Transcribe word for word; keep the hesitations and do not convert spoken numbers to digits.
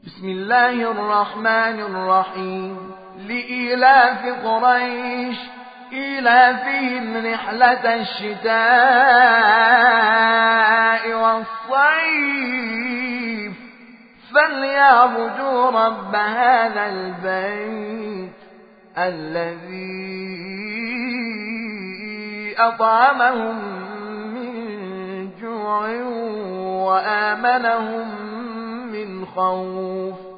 بسم الله الرحمن الرحيم. لإيلاف قريش إيلافهم رحلة الشتاء والصيف فليعبدوا رب هذا البيت الذي أطعمهم من جوع وآمنهم من خوف.